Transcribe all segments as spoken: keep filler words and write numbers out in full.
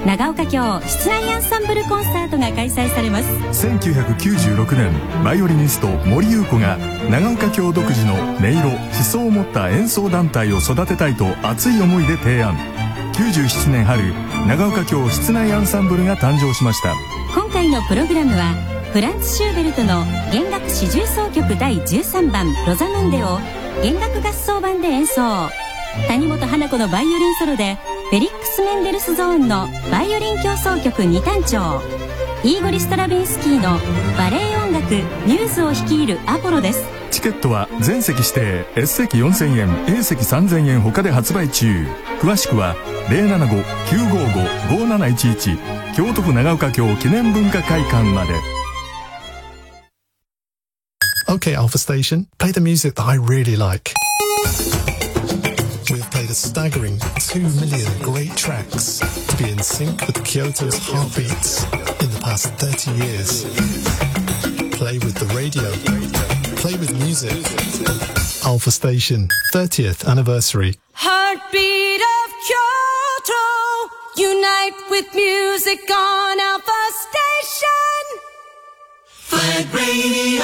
長岡京室内アンサンブルコンサートが開催されます。 せんきゅうひゃくきゅうじゅうろくねん、バイオリニスト森優子が長岡京独自の音色思想を持った演奏団体を育てたいと熱い思いで提案。きゅうじゅうななねん春、長岡京室内アンサンブルが誕生しました。 今回のプログラムはフランツ・シューベルトの弦楽四重奏曲だいじゅうさんばんロザムンデを弦楽合奏版で演奏。谷本花子のバイオリンソロでフェリックス・メンデルスゾーンのバイオリン協奏曲に単調。イーゴリ・ストラヴィンスキーのバレエ音楽ミューズを率いるアポロです。 チケットは全席指定 S 席よんせんえん A 席さんぜんえん他で発売中。詳しくは ゼロななご きゅうごご ごなないちいち 京都府長岡京記念文化会館まで。 Okay, Alpha Station, play the music that I really like. We've played a staggering two million great tracks to be in sync with Kyoto's heartbeats in the past thirty years. Play with the radio. Play with music. Alpha Station, thirtieth anniversary. Heartbeat of Kyoto, unite with music on Alpha Station. Flag Radio.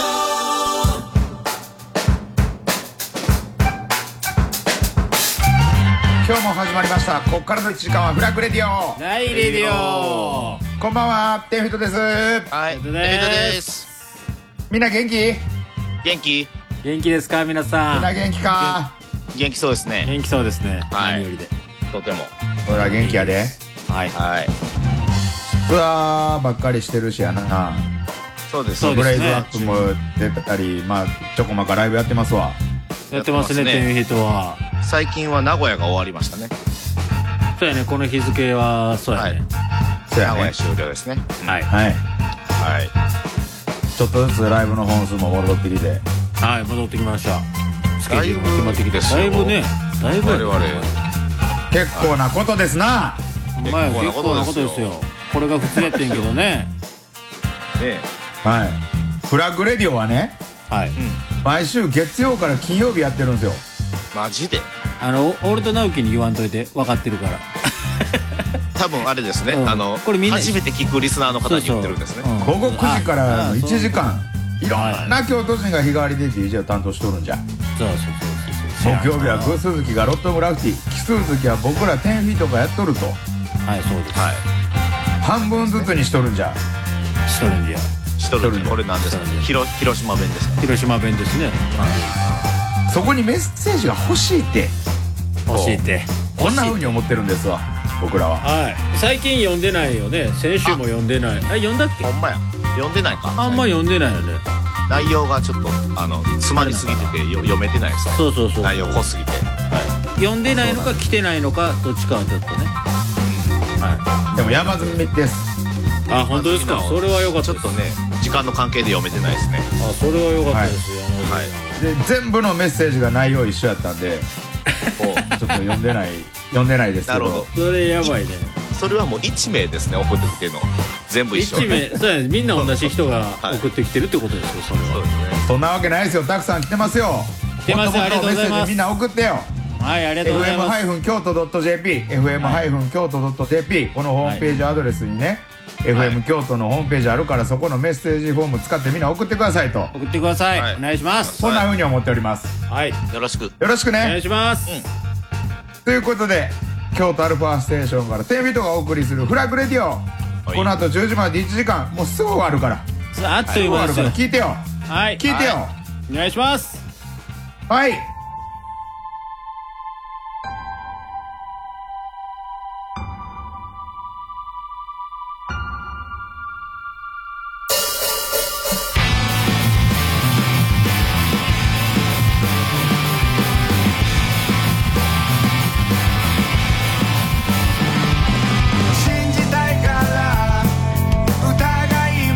今日も始まりました。ここからのいちじかんはフラッグレディオ。 ナイレディオ。 こんばんは、テンフィットです。 はい、テンフィットです。 みんな元気？ 元気？ 元気ですか皆さん。 みんな元気か？ 元気そうですね。 元気そうですね。 はい。 何よりで。 とても。 ほら元気やで。 はいはい。 ツアーばっかりしてるしやな。 そうですね。 ブレイズアップも出たり、まあちょこまかライブやってますわ。 やってますね、テンフィットは。 最近は名古屋が終わりましたね。 そうやね、この日付はそうやね。 そうやね。 名古屋終了ですね。 はいはいはい。 ちょっとずつライブの本数も戻ってきて。 はい、戻ってきました。スケジュールも決まってきて、だいぶね、だいぶ我々 結構なことですな。 まあ結構なことですよ。これが普通やってんけどね。 ね。 はい。フラッグレディオはね、 はい。 毎週月曜から金曜日やってるんですよ。 マジで？ あの俺と直樹に言わんといて、分かってるから。 多分あれですね。 うんあのこれみんな初めて聞くリスナーの方に言ってるんですね。 そうそう午後くじからのいちじかあん、いろんな京都人が日替わりで ディージェー を担当しとるんじゃ。 そうそうそうそう。 木曜日はグースズキがロットグラフティ、奇数月は僕らテンフィートがやっとると。 はい、そうです。 はい。 半分ずつにしとるんじゃ。 しとるんじゃ。 しとるんで、これなんですか？広広島弁ですか？ 広島弁ですね。 そこにメッセージが欲しいって、 教えて。 こんな風に思ってるんですわ、僕らは。 はい。最近読んでないよね。先週も読んでない。あ、読んだっけ？ ほんまや。読んでないか。 あんま読んでないよね。 内容がちょっとあの詰まりすぎててよ読めてないですね。 そうそうそう。 内容濃すぎて。 読んでないのか来てないのかどっちかはちょっとね。はでも山積みです。 い。あ、本当ですか。それは良かったです。 ちょっとね時間の関係で読めてないですね。 あ、それは良かったですよ。 はい。 で全部のメッセージが内容一緒やったんで、ちょっと読んでない読んでないですけど。 なるほど。 それやばいね。 それはもう一名ですね、送ってきてるの全部一緒。 一名、そうやね。みんな同じ人が送ってきてるってことですよ。それは。 そうですね。 そんなわけないですよ。たくさん来てますよ。 来てます。 もっともっとありがとうございます。 メッセージみんな送ってよ。 はい、ありがとうございます。 エフエム 京都 .jp エフエム 京都 .jp このホームページアドレスにね、エフエム 京都のホームページあるから、そこのメッセージフォーム使ってみんな送ってくださいと。 送ってください。 はい、 お願いします。 そんな風に思っております。 はい。 よろしく。 よろしくお願いね。 します。 ということで、京都アルファステーションからテンフィットがお送りするフラッグレディオ、 はい、 この後じゅうじまでいちじかん、もうすぐ終わるから、 あっという間ですよ。 聞いてよ。 はい。 聞いてよ。 お願いします。 はい。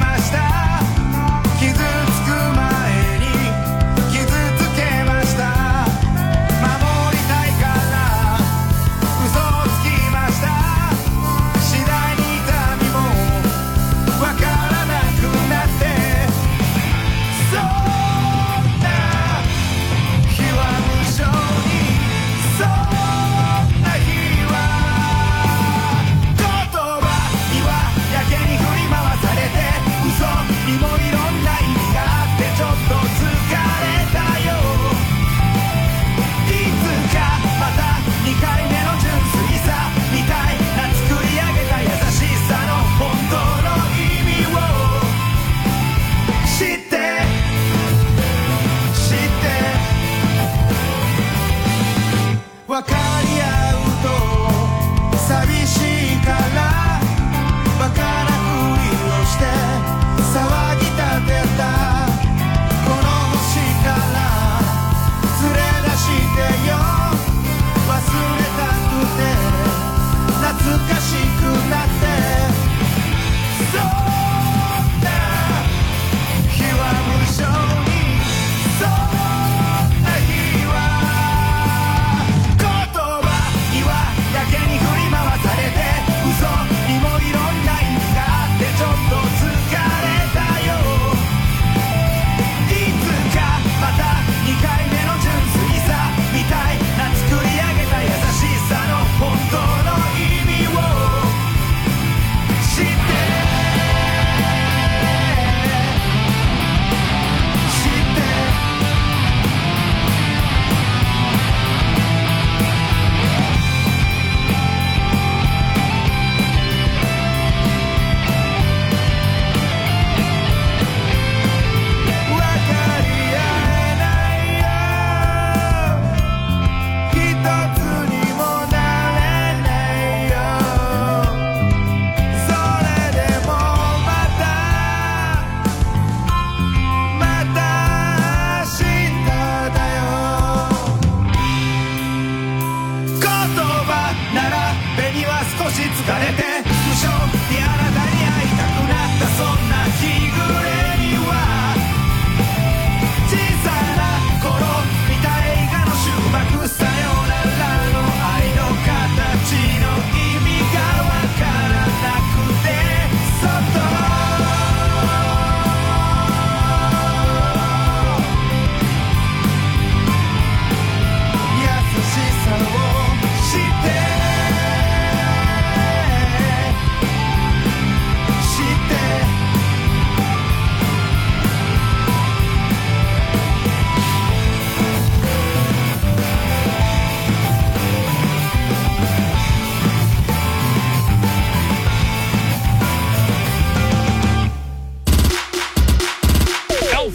傷つく前に傷つけました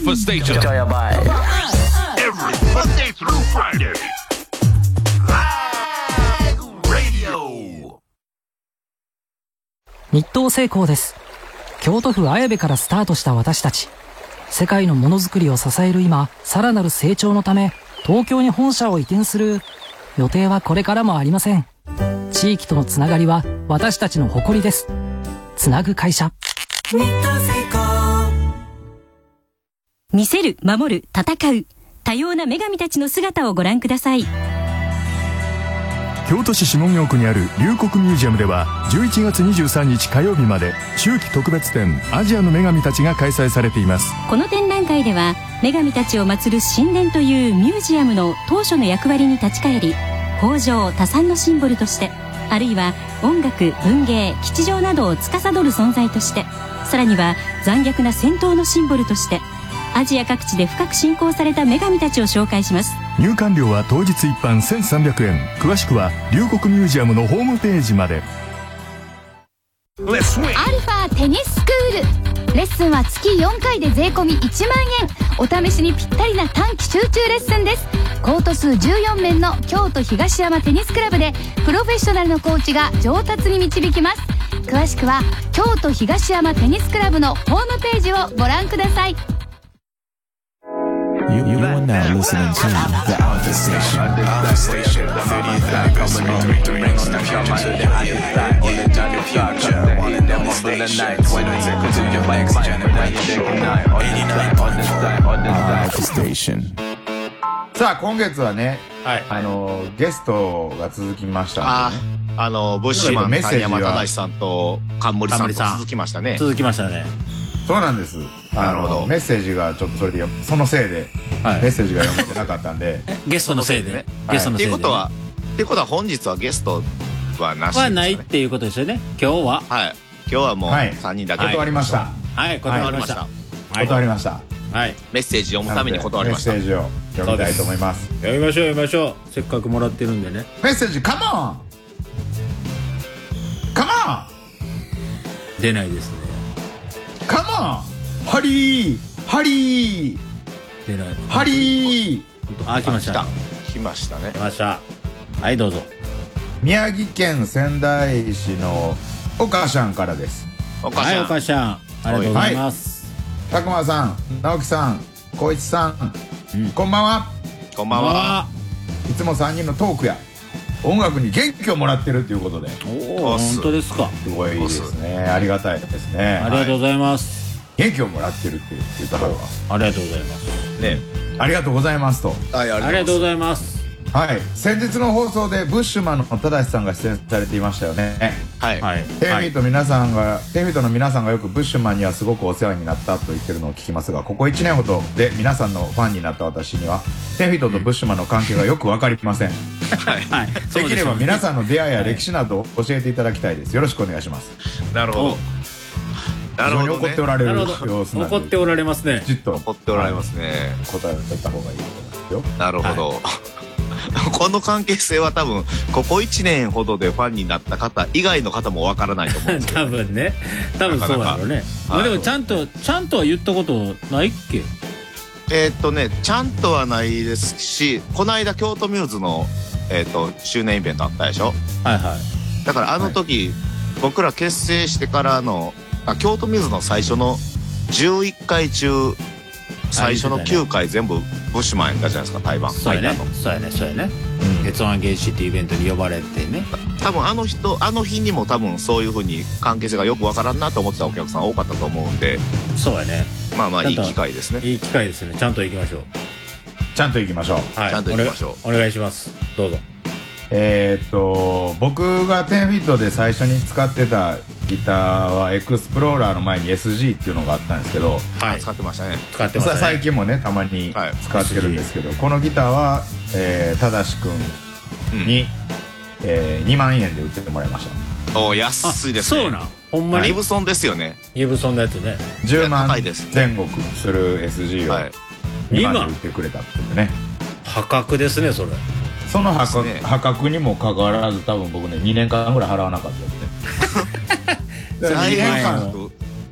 Breakfast Station. Every Monday through Friday. Flag Radio. 日東製鋼です。京都府綾部からスタートした私たち。世界のものづくりを支える今、さらなる成長のため、東京に本社を移転する予定はこれからもありません。地域とのつながりは私たちの誇りです。つなぐ会社。 日東製鋼。 見せる、守る、戦う。多様な女神たちの姿をご覧ください。 京都市下京区にある龍谷ミュージアムではじゅういちがつにじゅうさんにち火曜日まで秋季特別展アジアの女神たちが開催されています。 この展覧会では女神たちを祀る神殿というミュージアムの当初の役割に立ち返り、豊穣多産のシンボルとして、あるいは音楽、文芸、吉祥などを司る存在として、さらには残虐な戦闘のシンボルとして、アジア各地で深く信仰された女神たちを紹介します。 入館料は当日一般せんさんびゃくえん。詳しくは龍谷ミュージアムのホームページまで。 アルファテニススクール。レッスンは月よんかいで税込みいちまんえん。お試しにぴったりな短期集中レッスンです。コート数じゅうよんめんの京都東山テニスクラブでプロフェッショナルのコーチが上達に導きます。詳しくは京都東山テニスクラブのホームページをご覧ください。 You, you are now listening to the Alpha Station. Alpha Station. thirty-five percent the rings the future. The other side, on the journey future. One in them of the night. When I take it to your next generation. eighty-nine on the side, on the side. Alpha Station. さあ今月はね、はい、あのゲストが続きましたんで、ね、 ああのブッシュマン谷山忠さんと冠さんと続きましたね。 続きましたね。 そうなんです。あのメッセージがちょっとそれでそのせいで、はい、メッセージが読めてなかったんでゲストのせいでね。ゲストのせいで。ってことはってことは本日はゲストはなしはないっていうことですよね。今日ははい今日はもうさんにんだけ断りました。 はい断りました。 断りました。 はい、メッセージ読むために断りました。 メッセージを読みたいと思います。 読みましょう読みましょう。せっかくもらってるんでね。 メッセージカモンカモン。 出ないですね。 カモンハリーハリー出ない。 ハリー。 あ来ました。 来ましたね。 来ました。はいどうぞ。 宮城県仙台市のおかしゃんからです。 おかしゃん。 はいおかしゃんありがとうございます。 たくまさん、直樹さん、こいちさん、うん、こんばんは。 こんばんは。 いつもさんにんのトークや音楽に元気をもらってるということで。 おお本当ですか。 すごいですね。ありがたいですね。 ありがとうございます。 元気をもらってるって言った方が。 ありがとうございますね。ありがとうございますと。 はいありがとうございます。 はい、先日の放送でブッシュマンの正さんが出演されていましたよね。 はいはい。 テンフィート皆さんが、テンフィートの皆さんがよくブッシュマンにはすごくお世話になったと言ってるのを聞きますが、ここいちねんほどで皆さんのファンになった私にはテンフィートとブッシュマンの関係がよく分かりません。はい。できれば皆さんの出会いや歴史などを教えていただきたいです。よろしくお願いします。 なるほど。 非常に怒っておられる様子なんで。 怒っておられますね。 じっと怒っておられますね。 答えを取った方がいいと思いますよ。 なるほど。この関係性は多分ここいちねんほどでファンになった方以外の方もわからないと思うんですけど、 多分ね多分そうだろうね。まあでもちゃんとちゃんとは言ったことないっけ。 えー、っとねちゃんとはないですし、この間京都ミューズの、えー、っと周年イベントあったでしょ。 はいはい。 だからあの時、はい、僕ら結成してからのあ京都ミューズの最初のじゅういっかい中最初のきゅうかい全部ブッシュマンやったじゃないですか。対バンそうやねそうやねそうやね。鉄腕原始っていうイベントに呼ばれてね。 多分あの人あの日にも多分そういう風に関係性がよくわからんなと思ってたお客さん多かったと思うんで。 そうやね。 まあまあいい機会ですね。 いい機会ですね。ちゃんと行きましょう。 ちゃんと行きましょう。 はい、 ちゃんと行きましょう。 お願いします。どうぞ。 えー、っと僕がテンフィットで最初に使ってたギターはエクスプローラーの前に エスジー っていうのがあったんですけど、 はい、使ってましたね。 使ってましたね。 最近もねたまに使ってるんですけど、はい、このギターは、えー、ただしくんに、うんえー、にまんえんで売ってもらいました。 お安いですね。 そうなんほんまに。 ギブソンですよね。 ギブソンのやつね。 じゅうまん前後する エスジー をにまんで売ってくれたっていうね。 破格ですねそれ。 その破格、ね、破格にもかかわらず多分僕ねにねんかんぐらい払わなかったですね。にねんかん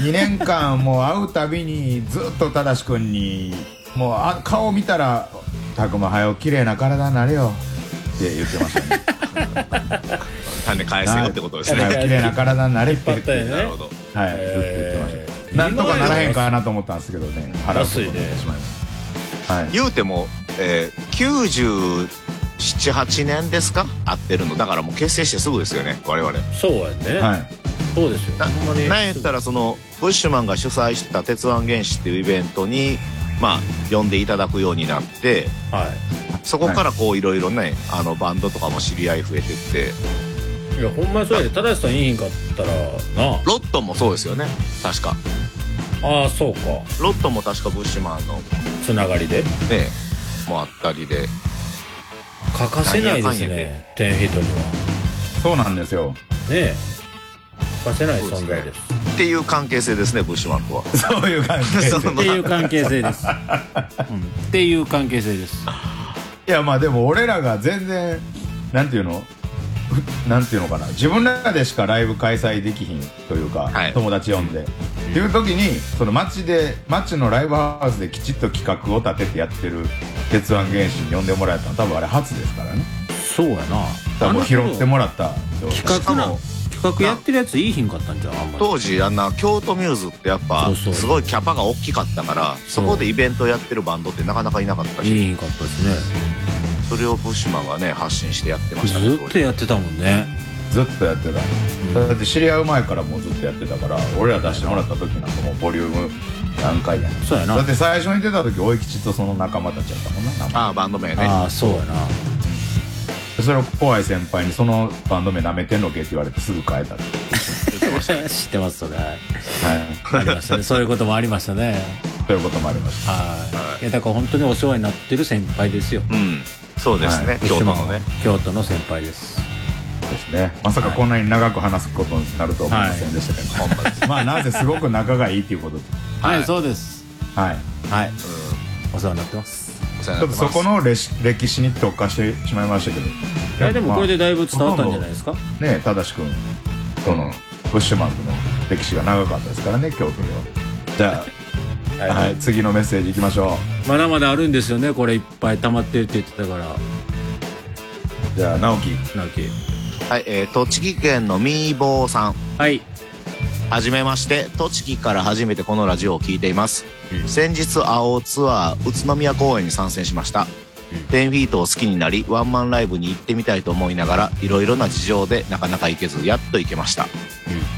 にねんかんもう会うたびにずっと正し君にもうあ顔見たら「たくまはよ綺麗な体になれよ」って言ってましたね。 種返せよってことですね。 綺麗な体になれって言って、 ね、 なるほど。はい、ずっと言ってました。なんとかならへんかなと思ったんですけどね。腹を立ててしまいました。はい。 言うても、えー、きゅうじゅうなな、はちねんですか会ってるの。だからもう結成してすぐですよね、我々。 そうやね。はい。そうですよ。 ななんやったらそのブッシュマンが主催した鉄腕原始っていうイベントにまあ呼んでいただくようになって、はい、そこからこういろいろねあのバンドとかも知り合い増えてって。 いやほんまにそうやで。正さんいいんかったらな。 ロットもそうですよね確か。 ああそうか。 ロットも確かブッシュマンのつながりでねもあったりで欠かせないですねテンヒットには。 そうなんですよねえ欠かせない存在ですっていう関係性ですねブッシュマンとは。 そういう関係性っていう関係性です、うん、っていう関係性です。 いやまあでも俺らが全然なんていうのなんていうのかな自分らでしかライブ開催できひんというか、はい、友達呼んで、うん、っていう時にその街で街のライブハウスできちっと企画を立ててやってる鉄腕原始に呼んでもらえたの多分あれ初ですからね。 そうやな。 多分拾ってもらった企画な企画やってるやついいひんかったんじゃん。あんまり当時あんな京都ミューズってやっぱすごいキャパが大きかったからそこでイベントやってるバンドってなかなかいなかったし。 いいひんかったですね。 それをブッシュマンがね発信してやってましたね。 ずっとやってたもんね。 ずっとやってた、うん、だって知り合う前からもうずっとやってたから俺ら出してもらった時なんかもうボリューム何回やねん。 そうやな。 だって最初に出た時大吉とその仲間たちやったもんな。 ああバンド名ね。 ああそうやな。 それを怖い先輩にそのバンド名なめてんのけって言われてすぐ変えたって知ってますそれ。はいありましたね。そういうこともありましたね。 そういうこともありました。 はい。いやだから本当にお世話になってる先輩ですよ。 うんそうですね、はい、京都のね京都の先輩です。 ですね。まさかこんなに長く話すことになるとは思いませんでしたけど、はい、まあなぜすごく仲がいいっていうことではい、はい、そうですはいはい、うん、お世話になってます。 ちょっとそこの歴史に特化してしまいましたけど、いやでもこれでだいぶ伝わったんじゃないですか。 ねえ正しくんとのブッシュマンとの歴史が長かったですからね京都では。じゃあ、はいはい、次のメッセージいきましょう。まだまだあるんですよねこれいっぱい溜まってるって言ってたから。 じゃあ直樹直樹はい、えー、栃木県のみーぼーさん。 はいはじめまして。栃木から初めてこのラジオを聞いています、うん、先日青ツアー宇都宮公演に参戦しました、うん、テンフィートを好きになりワンマンライブに行ってみたいと思いながらいろいろな事情でなかなか行けずやっと行けました、うん、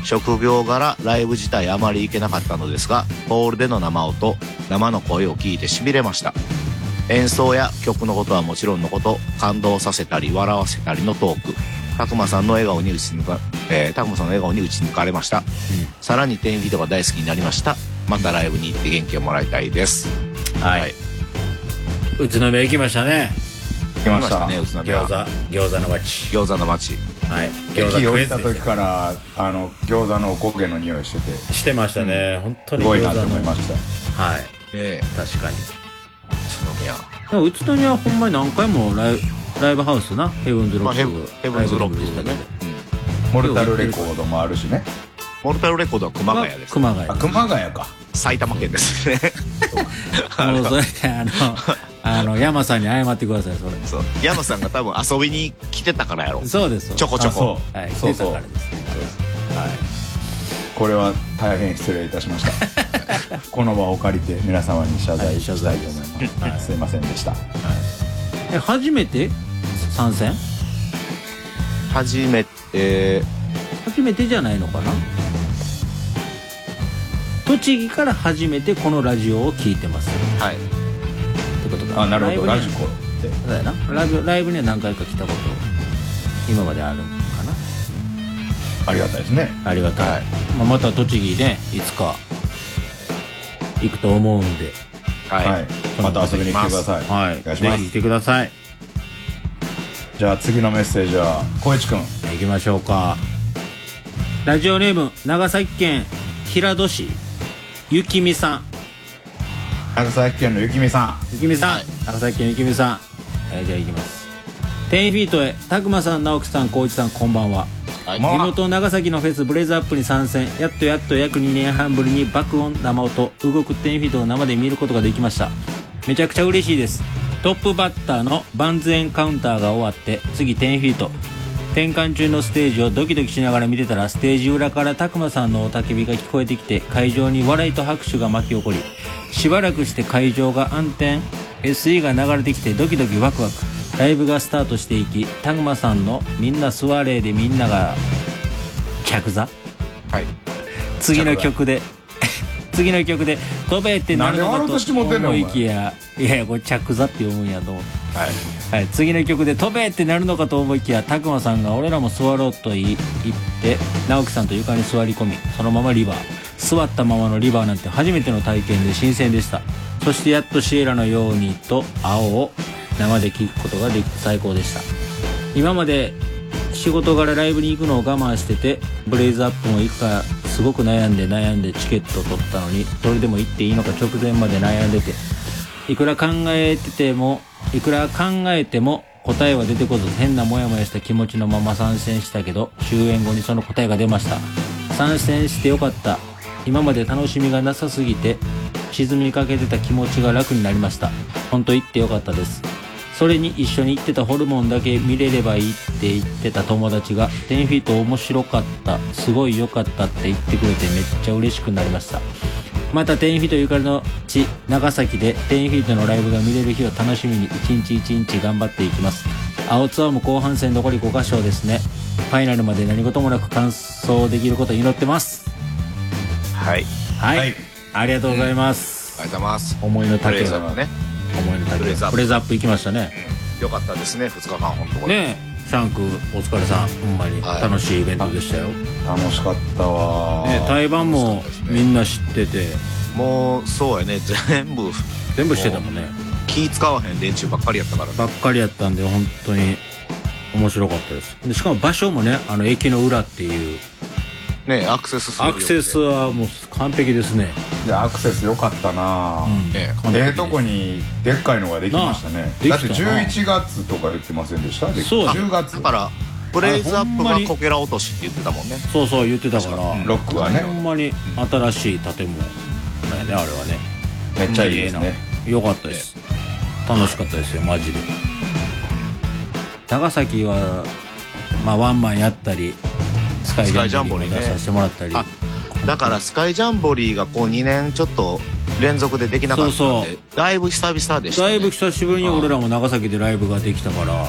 職業柄ライブ自体あまり行けなかったのですがホールでの生音生の声を聞いてしびれました。演奏や曲のことはもちろんのこと感動させたり笑わせたりのトークたくまさんの笑顔に打ち抜か、えー、たくまさんの笑顔に打ち抜かれました、うん、さらにテンフィートが大好きになりました。またライブに行って元気をもらいたいです。 はい、はい、宇都宮行きましたね。 行きましたね宇都宮。 餃子餃子の街餃子の街はい餃子食えた時からあの餃子のおこげの匂いしててしてましたね、うん、本当にすごいなと思いました。 はい、 えー、確かに宇都宮宇都宮はほんまに何回もライブライブハウスなヘブンズロック、まあ、ヘブヘブンズロックでしたね、 うん、モルタルレコードもあるしね。 モルタルレコードは熊谷です、ね、 熊谷あ熊谷か埼玉県ですねもうそれであのあの山さんに謝ってください。それそう山さんが多分遊びに来てたからやろ。 そうですちょこちょこはい、来てたからですね。 はい、これは大変失礼いたしましたこの場を借りて皆様に謝罪したいと思います、はいはい、すいませんでした、はい、 え初めて参戦初めて、えー、初めてじゃないのかな。栃木から初めてこのラジオを聞いてます。 はいってことか。 あなるほどラジコってそうやな。ライブ、ライブには何回か来たこと今まであるのかな。 ありがたいですね。 ありがたい、はいまあ、また栃木ねいつか行くと思うんで、 はいはい、また遊びに来てください。 はい、お願いします。ぜひ来てください。 じゃあ次のメッセージは小市くん行きましょうか。ラジオネーム長崎県平戸市ゆきみさん。 長崎県のゆきみさんゆきみさん、はい、長崎県ゆきみさん、はい、じゃあ行きます。テンフィートへたくまさん直樹さん光一さんこんばんは。 地元長崎のフェスブレイズアップに参戦。やっとやっと約にねんはんぶりに爆音生音動くテンフィートを生で見ることができました。めちゃくちゃ嬉しいです。トップバッターのバンズエンカウンターが終わって次テンフィート転換中のステージをドキドキしながら見てたら、ステージ裏からたくまさんの雄たけびが聞こえてきて、会場に笑いと拍手が巻き起こり、しばらくして会場が暗転、 エスイー が流れてきてドキドキワクワク、ライブがスタートしていき、たくまさんのみんな座れでみんなが着座、 はい、 次の曲で次の曲で飛べってなるのかと思いきや、いやいやこれ着座って読むんやと思う、はいはい、次の曲で飛べってなるのかと思いきや、たくまさんが俺らも座ろうと言って直樹さんと床に座り込み、そのままリバー、座ったままのリバーなんて初めての体験で新鮮でした。そしてやっとシエラのようにと青を生で聴くことができて最高でした。今まで仕事柄ライブに行くのを我慢してて、ブレイズアップも行くかすごく悩んで悩んでチケットを取ったのに、それでも行っていいのか直前まで悩んでて、いくら考えててもいくら考えても答えは出てこず、変なモヤモヤした気持ちのまま参戦したけど、終演後にその答えが出ました。参戦してよかった。今まで楽しみがなさすぎて沈みかけてた気持ちが楽になりました。本当行ってよかったです。それに一緒に行ってたホルモンだけ見れればいいって言ってた友達が、テンフィート面白かった、すごい良かったって言ってくれてめっちゃ嬉しくなりました。またテンフィートゆかりの地長崎でテンフィートのライブが見れる日を楽しみに一日一日頑張っていきます。青ツアーも後半戦残りごかしょうですね。ファイナルまで何事もなく完走できることを祈ってます。 はい、 はい、はい、ありがとうございます、 うん、ありがとうございます。 思いの丈ブレイズアップね、 思いの丈ブレイズアップ、ブレイズアップ行きましたね。 よかったですね、ふつかかん本当ねえ。シャンクお疲れさん、ほんまに楽しいイベントでしたよ、 はい、楽しかったわね。対バンもみんな知ってて、 もうそうやね、全部全部してたもんね。 気使わへん連中ばっかりやったから、ね、 ばっかりやったんで本当に面白かったです。でしかも場所もね、あの駅の裏っていうね、アクセスするアクセスはもう完璧ですね。 いやアクセス良かったな、 うんね、ええとこにでっかいのができましたね。だってじゅういちがつとか言ってませんでした？ そうじゅうがつだからブレイズアップがこけら落としって言ってたもんね。 そうそう言ってたから、 うん、ロックはねほんまに新しい建物だよね、あれはね。 めっちゃいいですね。 よかったです、楽しかったですよマジで。長崎はまあワンマンやったりスカイジャンボリーも出させてもらったり、 あだからスカイジャンボリーがこうにねんちょっと連続でできなかったんで、 そうそうだいぶ久々でしたね。 だいぶ久しぶりに俺らも長崎でライブができたから。 はい。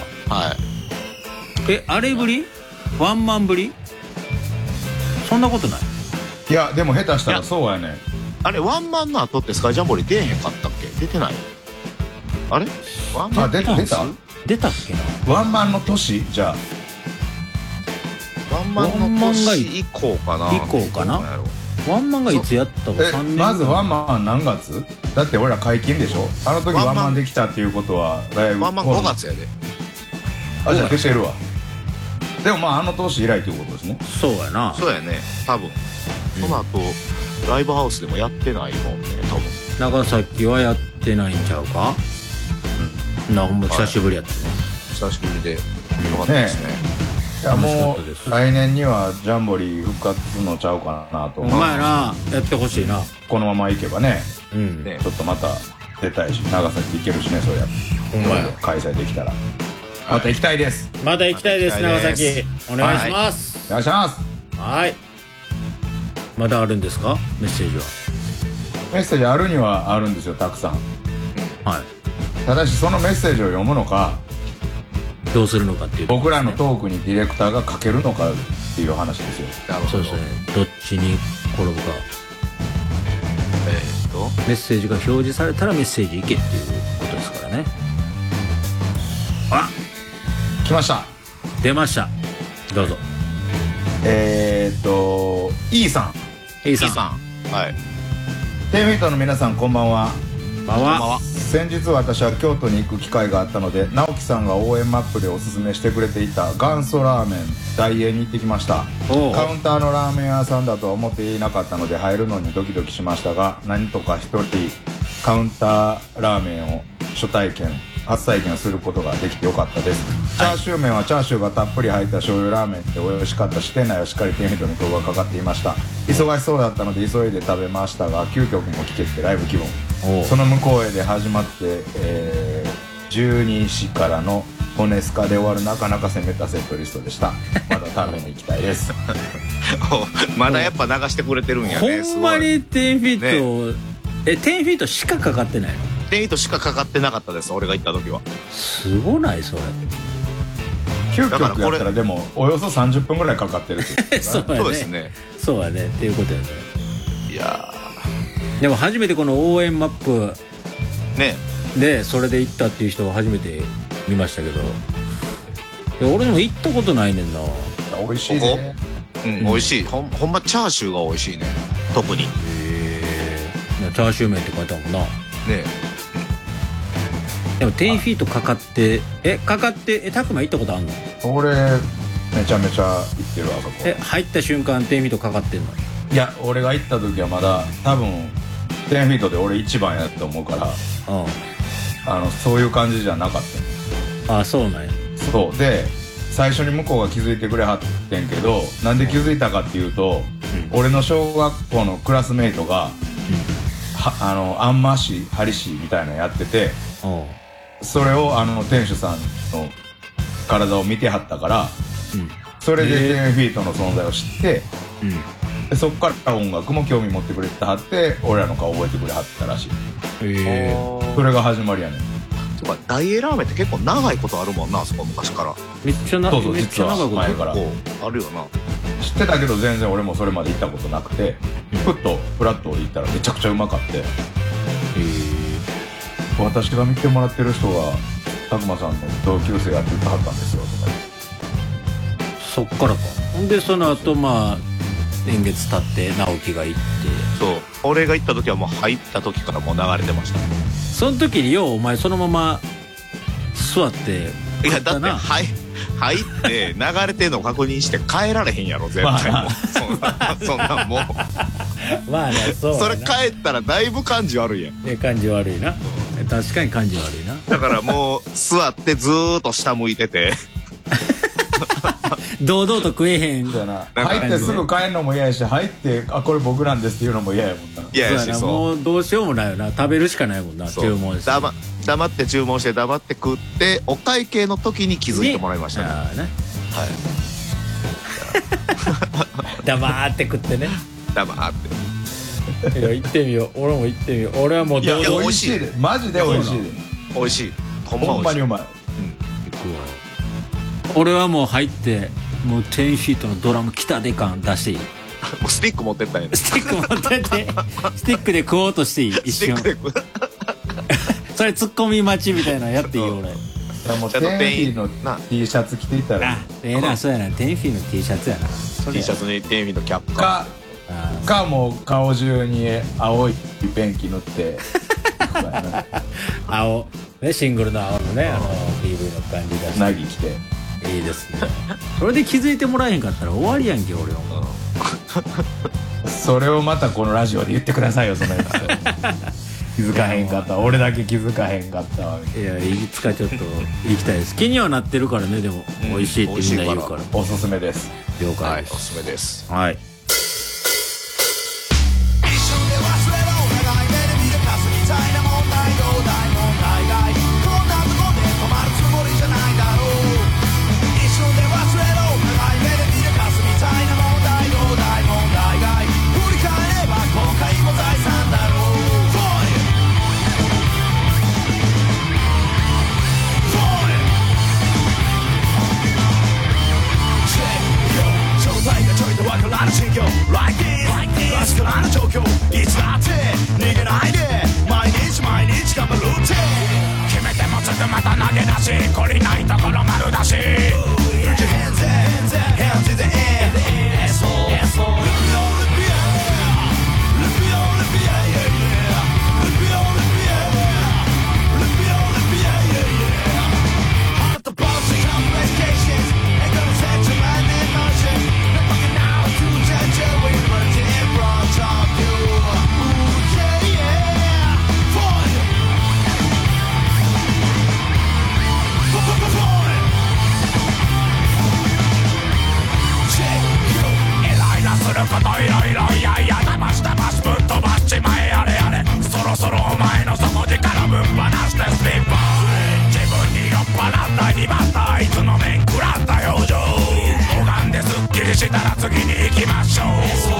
え、あれぶり？ワンマンぶり？そんなことない？ いやでも下手したらそうやね。 あれワンマンの後ってスカイジャンボリー出えへんかったっけ？出てない？あれ？ワンマンあ出た出た出たっけな。 ワンマンの年じゃあ。 ワンマンの年以降かな。 以降かな。ワンマンがいつやったかさんねん。 まずワンマン何月？だって俺ら解禁でしょ。あの時ワンマンできたっていうことはライブ。 ワンマンごがつやで。 あじゃあ消してるわ。でもまああの年以来ということですね。 そうやな。 そうやね多分。その後ライブハウスでもやってないもんね多分。 長崎はやってないんちゃうか。うん。なほんま久しぶりやったね。 久しぶりでよかったですね。 いやもう来年にはジャンボリー復活するのちゃうかなと。 お前なやってほしいな。 このままいけばね、 うん、 ねちょっとまた出たいし長崎行けるしね、そうや開催できたらまた行きたいです。 また行きたいです長崎。お願いします。 お願いします。 はい。まだあるんですかメッセージは？ メッセージあるにはあるんですよたくさん。 はい。 ただしそのメッセージを読むのかどうするのかっていう、ね、 僕らのトークにディレクターがかけるのかっていう話ですよ。 そうですね。どっちに転ぶか。 えー、っとメッセージが表示されたらメッセージいけっていうことですからね。あ来ました。 出ました。どうぞ。 えー、っと E さん E さん、 E さんはい。 テンフィートの皆さんこんばんは。 こんばんは。 先日私は京都に行く機会があったので直樹さんが応援マップでおすすめしてくれていた元祖ラーメン大栄に行ってきました。カウンターのラーメン屋さんだとは思っていなかったので入るのにドキドキしましたが、何とか一人カウンターラーメンを初体験初体験をすることができてよかったです。チャーシュー麺はチャーシューがたっぷり入った醤油ラーメンで美味しかったし、店内はしっかり店人に動画がかかっていました。忙しそうだったので急いで食べましたが、きゅうきょくも聴けてライブ気分。その向こうへで始まって、えー、じゅうにしからの骨スカで終わるなかなか攻めたセットリストでした。まだ食べに行きたいです。 まだやっぱ流してくれてるんやね。 ほんまにテンフィート、ね、えテンフィートしかかかってないの？ テンフィートしかかかってなかったです、俺が行った時は。すごないそれ。 きゅうきょくやったらでもおよそさんじゅっぷんぐらいかかってるってそうやね。 そうですね。 そうやねっていうことやね。 いやでも初めてこの応援マップねでそれで行ったっていう人を初めて見ましたけど、いや俺も行ったことないねんな。 美味しいね。 うん、美味しい。ほん、ほんまチャーシューが美味しいね。特に。へえ。チャーシュー麺って書いてあるもんな。ねえ。でもテンフィートかかってえかかってえタクマ行ったことあんの？ 俺めちゃめちゃ行ってるわそこ。 え入った瞬間テンフィートかかってんの？ いや俺が行った時はまだ多分テンフィートで俺一番やと思うから、うん、あのそういう感じじゃなかった。 ああそうなんや。 そうで最初に向こうが気づいてくれはってんけど、なんで気づいたかっていうと、うん、俺の小学校のクラスメイトが、うん、はあのあんまし針師みたいなのやってて、それをあの店主さんの体を見てはったから、うん、それでテンフィートの存在を知って、うん、でそっから音楽も興味持ってくれてはって俺らの顔覚えてくれはったらしい。へー。それが始まりやねん。 とか大英ラーメンって結構長いことあるもんな、あそこ昔から。 めっちゃなそうそうめっちゃ長いこと前からあるよな。 知ってたけど全然俺もそれまで行ったことなくて、ふっとフラッと行ったらめちゃくちゃうまかって。へー。私が見てもらってる人がたくまさんの同級生やって言ってはったんですよとか。 そっからか。ほんでその後まあ年月経って直樹が行って、 そう俺が行った時はもう入った時からもう流れてました。 その時にようお前そのまま座って。 いやだって入入って流れてんの確認して帰られへんやろ絶対もうそんなそんなんもうまあねそうやな。 それ帰ったらだいぶ感じ悪いやん。 え感じ悪いな。確かに感じ悪いな。 だからもう座ってずーっと下向いてて堂々と食えへんだな。入ってすぐ帰るのも嫌やし、入ってあこれ僕なんですっていうのも嫌やもんな。 嫌やし、そうもうどうしようもないよな。食べるしかないもんな。注文して、 黙黙って注文して黙って食ってお会計の時に気づいてもらいましたね。あね、はい。 黙って食ってね。 黙って。 いや行ってみよう。俺も行ってみよう。俺はもうどうぞ。美味しいで。マジで美味しいで。 美味しい。 ほんまにうまい。うん。 俺はもう入ってもうテンフィートのドラム来たで感出していい？ もうスティック持ってったんやね。 スティック持ってってスティックで食おうとしていい？一瞬それツッコミ待ちみたいなのやっていいよ俺。 もうテンフィーの T シャツ着ていったらあええな。そうやなテンフィーの T シャツやな。 T シャツにテンフィーのキャップかかもう顔中に青いペンキ塗って青ねシングルの青のねあの ピーブイ の感じだしなぎ着ていいですね。それで気づいてもらえへんかったら終わりやんけ俺は。 それをまたこのラジオで言ってくださいよそのやつ。気づかへんかった俺だけ気づかへんかったわ。 いやいつかちょっと行きたいです。気にはなってるからね。でも、うん、美味しいってみんな言うからおすすめです。 了解です、 はい、おすすめです。 はい。 ちょいとわからんしいろいやいや騙し騙しぶっ飛ばしちまえやれやれそろそろお前の底力ぶっ放してスピンポイ自分に酔っ払ったにばったいつの面食らった表情拝んですっきりしたら次に行きましょう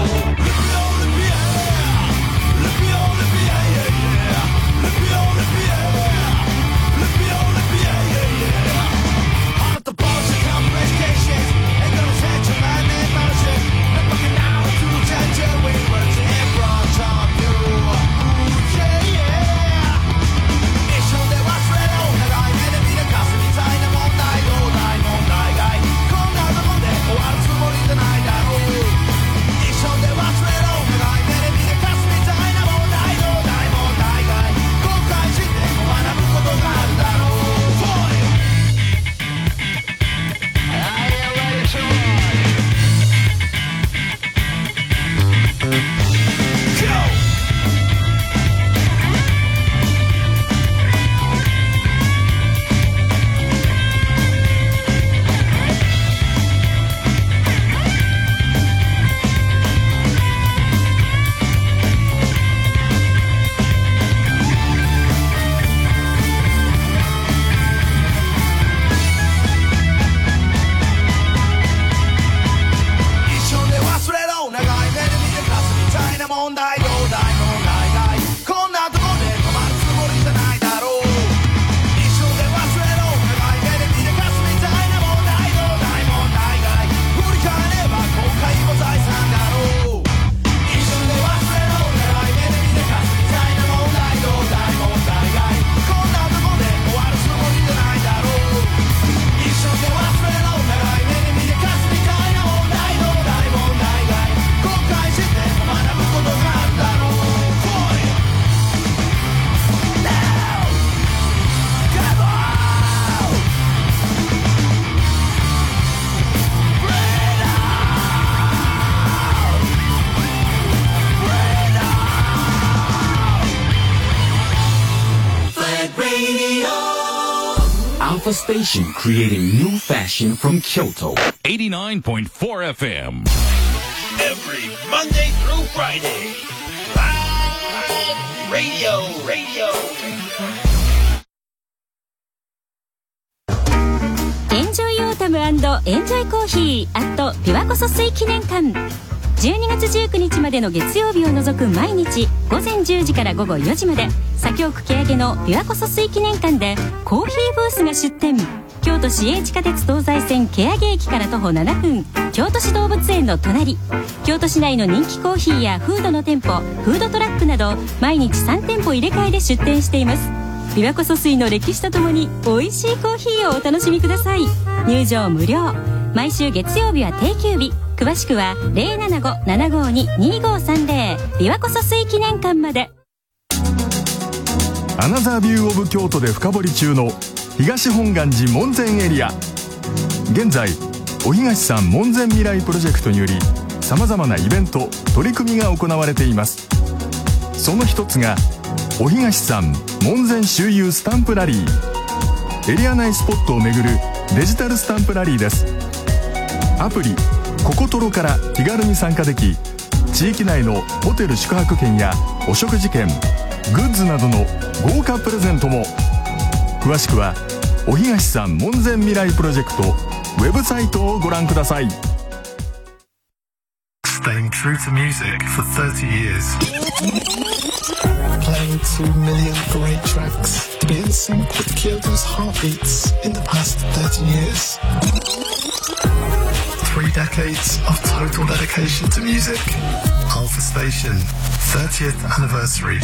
Alpha Station, creating new fashion from Kyoto. eighty-nine point four F M. Every Monday through Friday. Live radio, radio. エンジョイオータム&エンジョイコーヒーアット琵琶湖疎水記念館じゅうにがつじゅうくにちまでの月曜日を除く毎日午前じゅうじから午後よじまで左京区欅の琵琶湖疎水記念館でコーヒーブースが出店京都市営地下鉄東西線欅駅から徒歩ななふん京都市動物園の隣京都市内の人気コーヒーやフードの店舗フードトラックなど毎日さんてんぽ入れ替えで出店しています琵琶湖疎水の歴史とともに美味しいコーヒーをお楽しみください入場無料毎週月曜日は定休日詳しくは ゼロななご ななごに にごさんゼロ 琵琶湖疎水記念館までアナザービューオブ京都で深掘り中の東本願寺門前エリア現在お東さん門前未来プロジェクトによりさまざまなイベント取り組みが行われていますその一つがお東さん門前周遊スタンプラリーエリア内スポットを巡るデジタルスタンプラリーですアプリココトロから気軽に参加でき地域内のホテル宿泊券やお食事券グッズなどの豪華プレゼントも詳しくはお東さん門前未来プロジェクトウェブサイトをご覧ください Staying true to music for thirty years Playing two million great tracks To be in sync with Kyoto's heartbeats In the past thirty years Three decades of total dedication to music Alpha Station thirtieth anniversary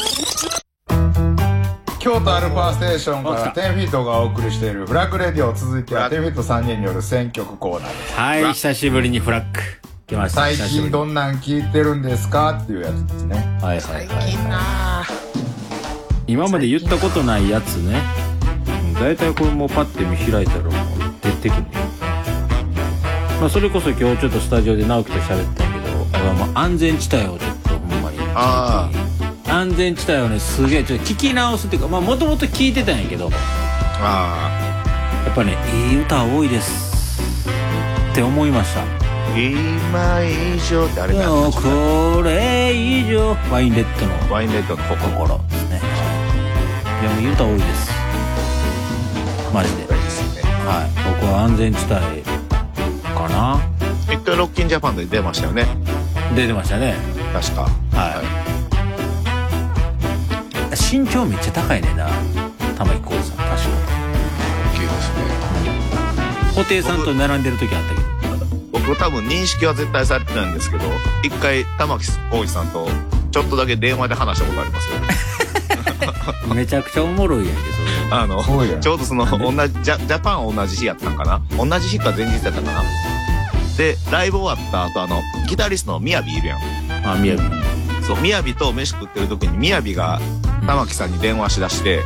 京都アルファステーションからテンフィートがお送りしているフラッグレディオ続いてはテンフィートさんにんによる選曲コーナーですはい久しぶりにフラッグ来ました最近どんなん聞いてるんですかっていうやつですねはいはいはい、はい、今まで言ったことないやつねだいたいこれもうパッて見開いたらもう出てくるねまあそれこそ今日ちょっとスタジオで直樹と喋ったけど俺はもう安全地帯をちょっとほんまにあ安全地帯をねすげえちょっと聞き直すっていうかまあもともと聞いてたんやけどあやっぱねいい歌多いですって思いました今以上ってあれだよ。 これ以上ワインレッドのワインレッドの心ですね。いやもう言うたら多いです。マジで。はい。僕は安全地帯かな。 一回ロッキンジャパンで出ましたよね。 出てましたね。 確か。 はい。身長めっちゃ高いねんな。玉置浩二さん確か。 大きいですね。 布袋さんと並んでる時あったけど。 僕多分認識は絶対されてないんですけど、一回玉置浩二さんとちょっとだけ電話で話したことありますよ。 めちゃくちゃおもろいやんけそれ。 あのちょうどその同じジャジャパン同じ日やったんかな。同じ日か前日やったかな。でライブ終わった後あのギタリストのみやびいるやん。 あみやび。 そうみやびと飯食ってる時にみやびが玉置さんに電話しだして、うん、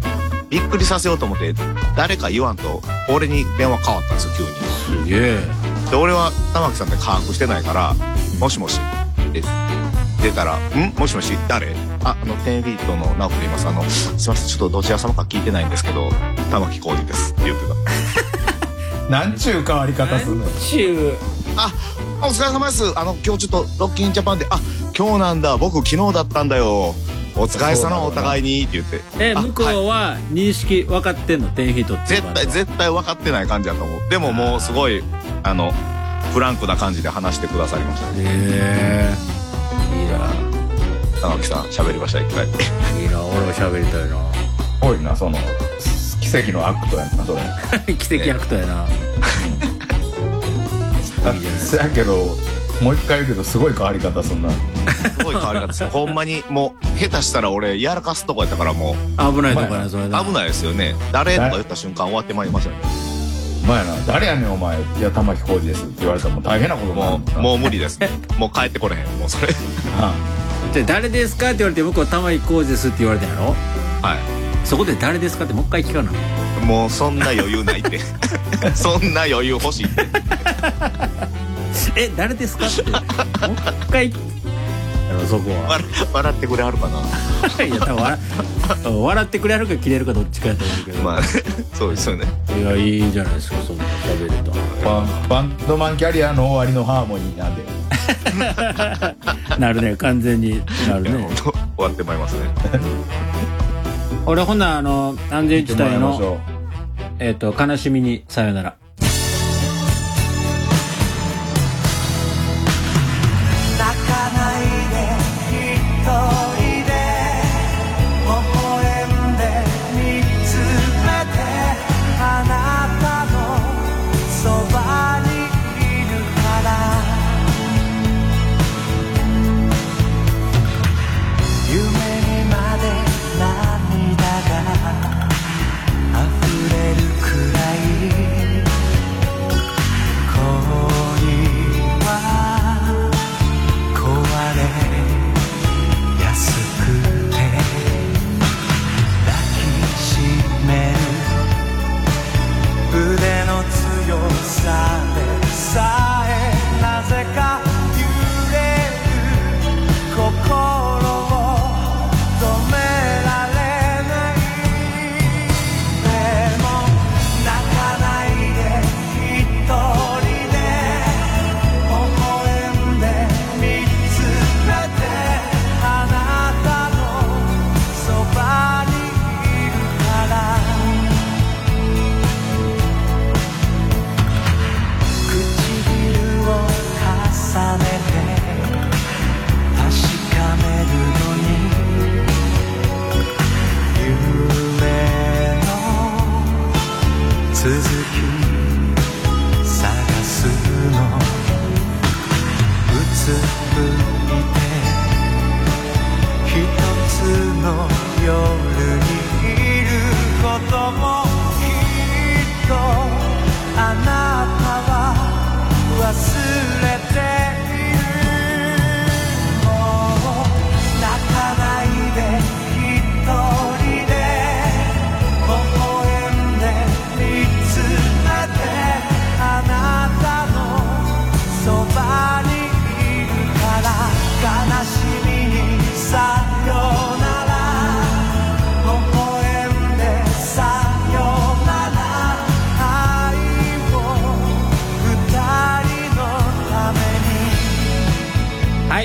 びっくりさせようと思って誰か言わんと俺に電話変わったんですよ急に。 すげえ。 で俺は玉置さんって把握してないから「もしもし」って出たら「んもしもし誰？ああのテンフィートの直樹で言います。あのすいませんちょっとどちら様か聞いてないんですけど玉置浩二です」って言ってた。なんちゅう変わり方すんの。なんちゅう。 あお疲れ様です。あの今日ちょっとロッキンジャパンで「あ今日なんだ僕昨日だったんだよお疲れ様お互いに」って言って。 え向こうは認識分かってんのテンフィートって。 絶対絶対分かってない感じだと思う。でももうすごいあのフランクな感じで話してくださりました。 へえー、いいな。 玉置さん喋りました一回。 いいな俺も喋りたいな。 多いなその奇跡のアクトやなそれ。 奇跡アクトやな。 そやけどもう一回言うけどすごい変わり方そんな。 すごい変わり方ですよ。ほんまにもう下手したら俺やらかすとこやったからもう危ないとこやなそれ。 危ないですよね。誰とか言った瞬間終わってまいりましたよね。 まやな誰やねんお前。いや玉置浩二ですって言われたらもう大変なこともうもう無理です。もう帰ってこれへんもうそれ。 ああじゃあ誰ですかって言われて僕は玉置浩二ですって言われたんやろ。 はい。 そこで誰ですかってもう一回聞かな。 もうそんな余裕ないって。そんな余裕欲しいって。 え誰ですかってもう一回そこは笑, 笑ってくれはるかな。 いや多分笑, 笑ってくれはるか切れるかどっちかやと思うけど。 まあそうですよね。 いやいいじゃないですかそんな喋ると。 バ ン, バンドマンキャリアの終わりのハーモニーなんで。 なるね完全になるね。 終わってまいりますね。 俺ほなあの安全地帯のえっ、ー、と悲しみにさよなら。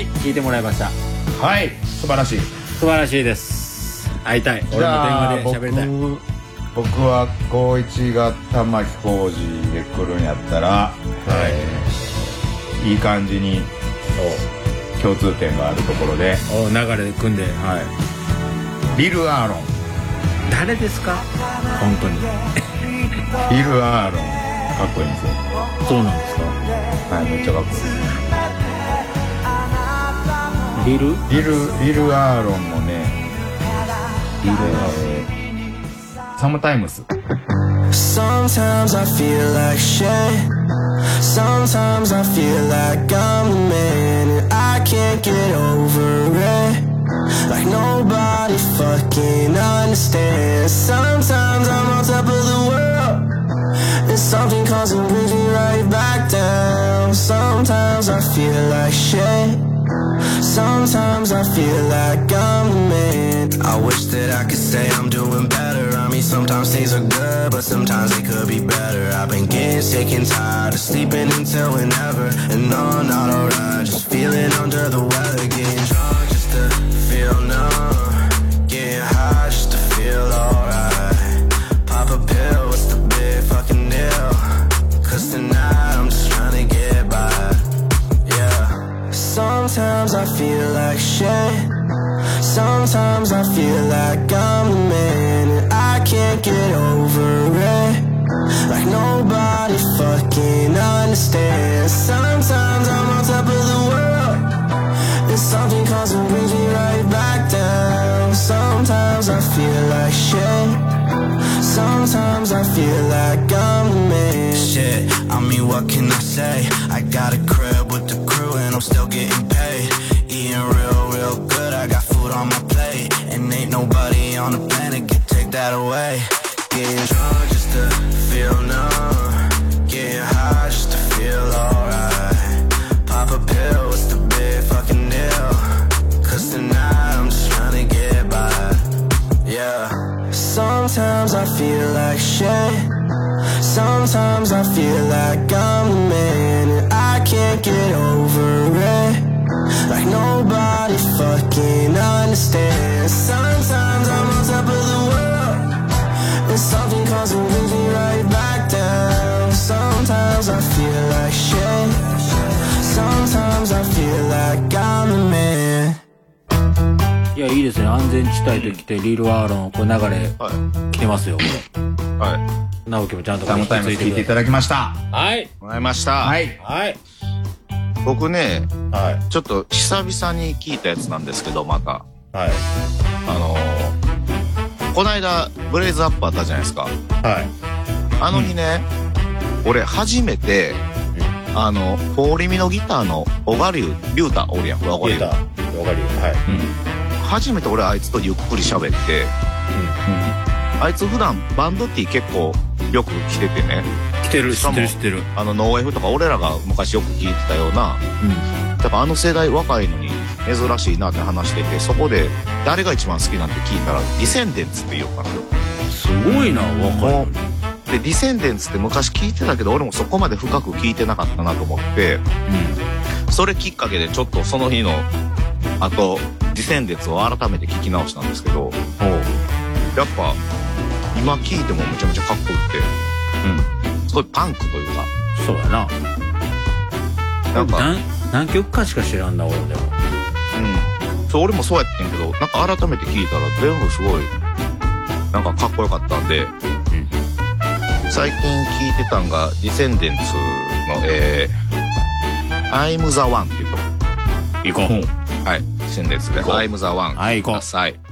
はい聞いてもらいました。 はい、素晴らしい素晴らしいです。会いたい。俺も電話で喋りたい。 僕は光一が玉置浩二で来るんやったら、はい、えー、いい感じに共通点があるところでお流れで組んで、 はい、リル・アーロン。 誰ですか本当に。 リル・アーロンかっこいいんですよ。 そうなんですか。 はい、めっちゃかっこいい。 リルリルリル・アーロンもね、リル・アーロンサムタイムス。 Sometimes I feel like shit. Sometimes I feel like I'm the man and I can't get over it. Like nobody fucking understands. Sometimes I'm on top of the world and something comes and brings me right back down. Sometimes I feel like shit. Sometimes I feel like I'm the man. I wish that I could say I'm doing better. I mean, sometimes things are good, but sometimes they could be better. I've been getting sick and tired of sleeping until whenever. And no, not alright, just feeling under the weather. Getting drunk just to feel numb. Getting high just to feel alright. Pop a pill, what's the big fucking deal? Cause tonight I'm just trying to get by. Sometimes I feel like shit. Sometimes I feel like I'm the man and I can't get over it. Like nobody fucking understands. Sometimes I'm on top of the world and something comes and brings me right back down. Sometimes I feel like shit. Sometimes I feel like I'm the man. Shit, I mean, what can I say? I got a crib with the crew and I'm still getting paid. Eating real, real good, I got food on my plate. And ain't nobody on the planet can take that away. Getting drunk just to feel numb. Getting high just to feel alright. Pop a pill, what's the big fucking deal? Cause tonight I'm just trying to get by. Yeah. Sometimes I feel like shit. Sometimes I feel like I'm the man and I can't get over it. Like nobody fucking understands. Sometimes I'm on top of the world and something comes and brings me right back down. Sometimes I feel like shit. Sometimes I feel like I'm the man. いや、いいですね。安全地帯で来てリール・アーロン、これ流れ、はい、来てますよ、これ。はい。直樹もちゃんとサムタイムス聞いていただきました。 はい。 もらいました。 はい。 はい。 僕ね、はい、ちょっと久々に聞いたやつなんですけど、また。はい。あのー、この間、ブレイズアップあったじゃないですか。はい。あの日ね、うん、俺初めて、うん、あの、フォーリミのギターの小賀龍、龍太おるやん、小賀龍。龍太、小賀龍、はい。うん初めて俺あいつとゆっくり喋って、うんうん、あいつ普段バンドティー結構よく着ててね着てる知ってる知ってるあのノーエフとか俺らが昔よく聞いてたような、うん、やっぱあの世代若いのに珍しいなって話しててそこで誰が一番好きなんて聞いたらディセンデンツって言おうかなすごいな若いでディセンデンツって昔聞いてたけど俺もそこまで深く聞いてなかったなと思って、うん、それきっかけでちょっとその日のあとディセンデンツを改めて聞き直したんですけどやっぱ今聞いてもめちゃめちゃかっこよくて、うん、すごいパンクというかそうやななんか何, 何曲かしか知らんな俺でもうんそう俺もそうやってんけどなんか改めて聞いたら全部すごいなんかかっこよかったんで、うん、最近聞いてたんがディセンデンツのえー、I'm the One っていうとこ行こう、うんはい、新列で I'm the One はい行こうください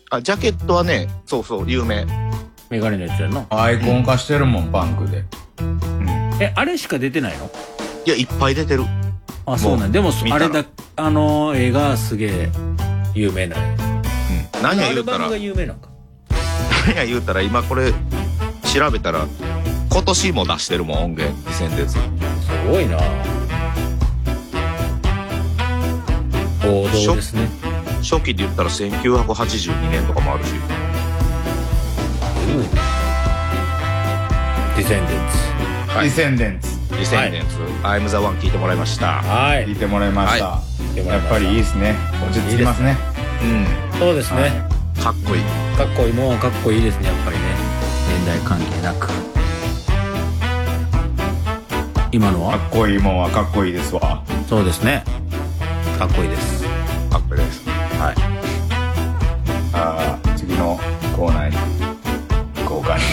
あ、ジャケットはね、そうそう、有名。 メガネのやつやな。 アイコン化してるもん、パンクで。 うん。え、あれしか出てないの？ いや、いっぱい出てる。 あ、そうなんでも、あれだ、あの映画すげえ有名なんや。 うん。何や言うたら。 アルバムが有名なんか。 何や言うたら、今これ、調べたら、今年も出してるもん、音源、にせんでつ。すごいな。王道ですね。 初期で言ったらせんきゅうひゃくはちじゅうにねんとかもあるし。 ディセンデンツ。 ディセンデンツ。 ディセンデンツ。アイムザワン聞いてもらいました。 はい。 聞いてもらいました。やっぱりいいですね。落ち着きますね。 うん。 そうですね。 かっこいい。 かっこいい。もうかっこいいですね、やっぱりね。年代関係なく。今のはかっこいいもんはかっこいいですわ。 そうですね。かっこいいです。 かっこいいです。 はい。 ああ、次のコーナーに行こうかな。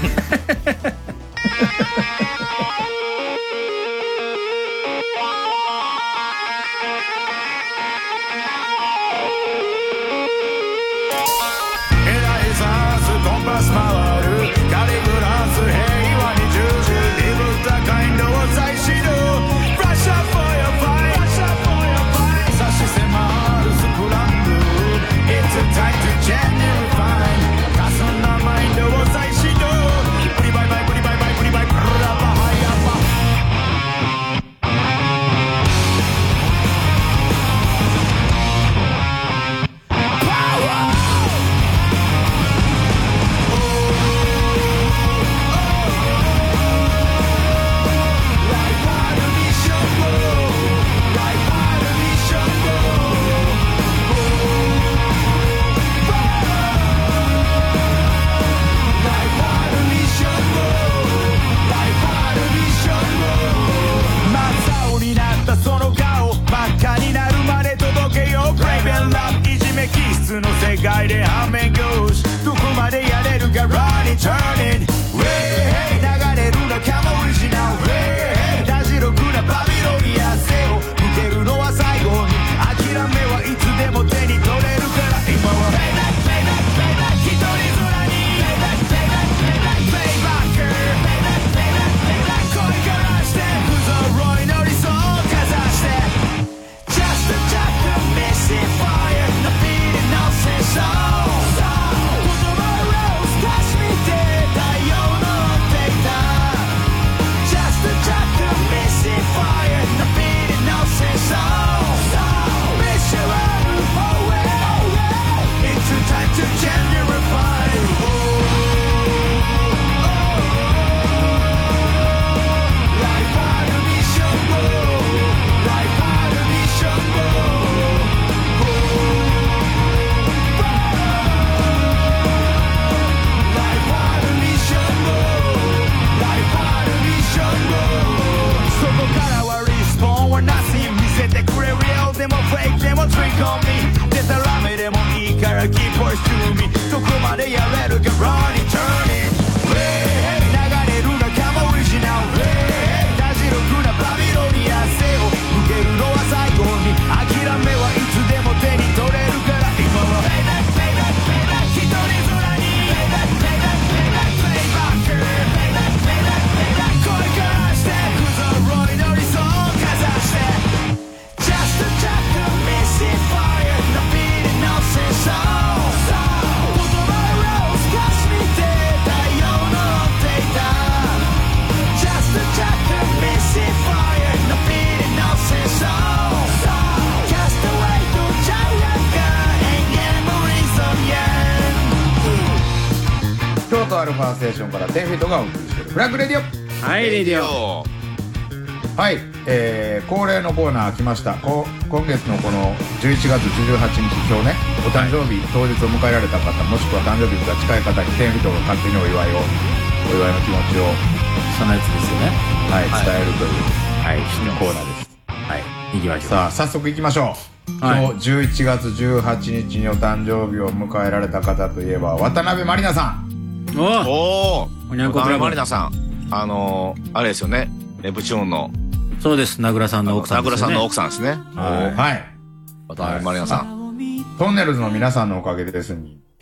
アルファステーションからテンフィートがお送りしているフラッグレディオ。 はい、レディオ。 はい、えー、恒例のコーナー来ました。こ今月のこのじゅういちがつじゅうはちにち、今日ね、お誕生日、当日を迎えられた方、もしくは誕生日が近い方にテンフィートが勝手にお祝いを、お祝いの気持ちを、 そのやつですよね。 はい、伝えるという、 はい、 コーナーです。 はい、行きましょう。 さあ、早速行きましょう。今日じゅういちがつじゅうはちにちにお誕生日を迎えられた方といえば渡辺満里奈さん。 おおおにゃんこ渡辺満里奈さん、あのー、あれですよね、ネプチューンの。 そうです、名倉さんの奥さんですね。 名倉さんの奥さんですね。 はい。 渡辺満里奈さん。 トンネルズの皆さんのおかげでですね、